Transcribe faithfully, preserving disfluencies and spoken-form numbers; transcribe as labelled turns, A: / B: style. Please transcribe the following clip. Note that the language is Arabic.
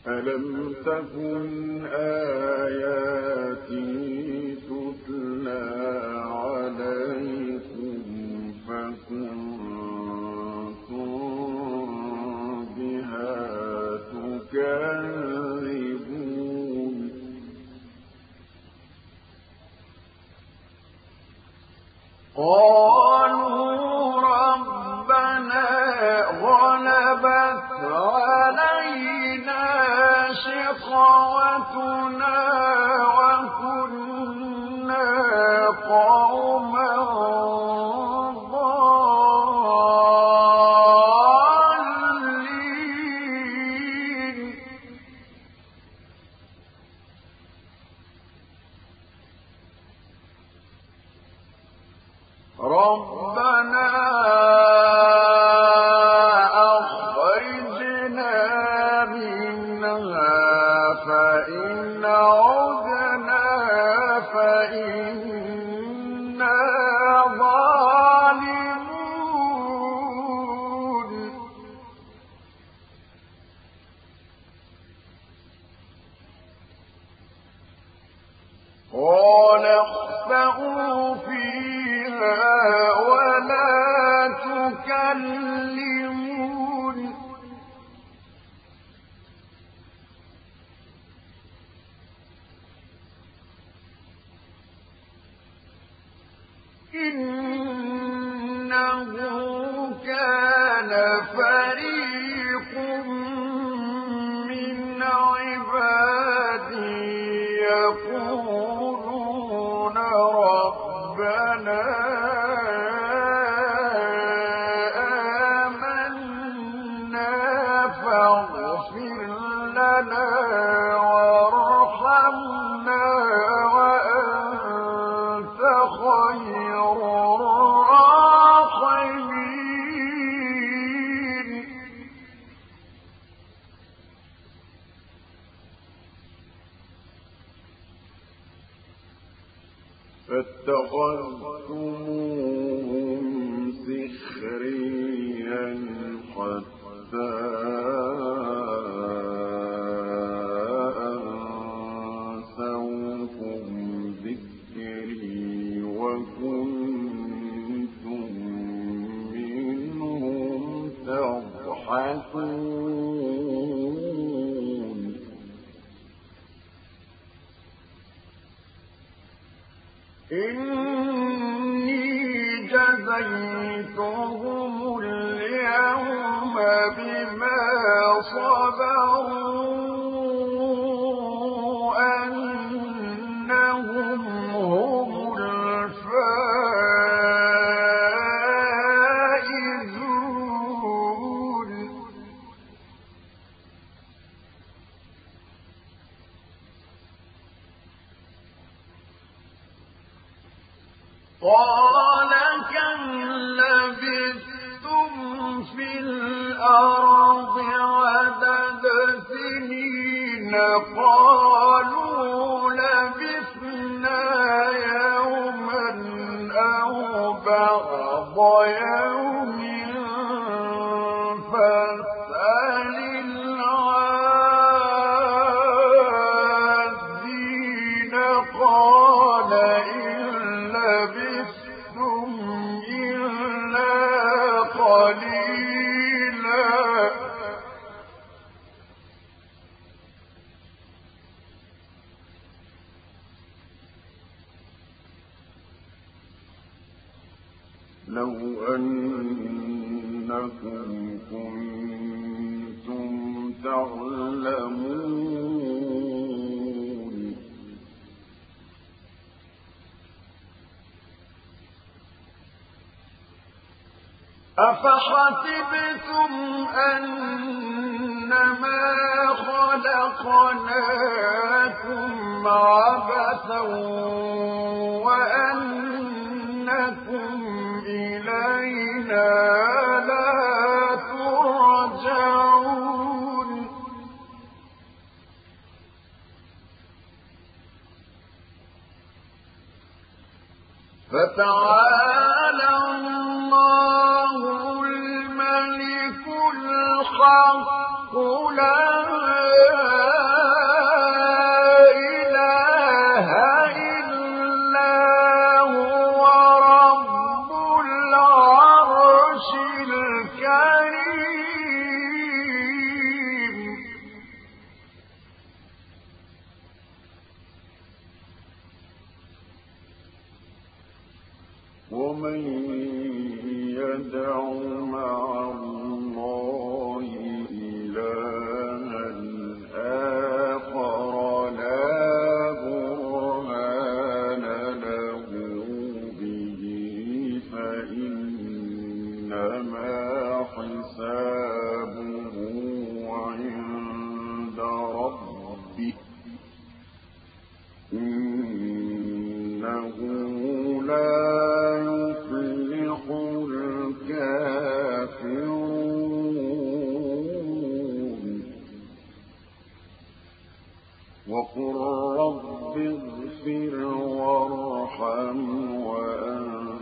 A: ألم تكن آياتي تتلى عليكم فكنتم بها تكذبون قالوا ربنا غلبت علينا شقوتنا وكنا قوما ضالين ربنا أخرجنا منها فإن عدنا فإنا ظالمون قال اخسئوا فيها ولا تكلمون إنه كان فريق من عبادي يقولون ربنا آمنا فاغفر لنا وارحمنا وأنت خير الراحمين فاتخذتموهم سخريا حتى أنسوكم ذكري وكنتم منهم تضحكون إني جزيتهم اليوم بما صبروا أنهم هم الفائزون قال كم لبثتم في الأرض عدد سنين قالوا لبثنا يوما أو بعض يوم فاسأل العادين قال لو أنكم كنتم تعلمون أفحسبتم أنما خلقناكم عبثا وأنكم إلينا لا ترجعون فتعالى الله الملك الحق لا ومن يدع مع الله إلها آخر لا برهان له به فإنما حسابه عند ربه إنه لا يفلح الكافرون وقل رب اغفر وارحم وأنت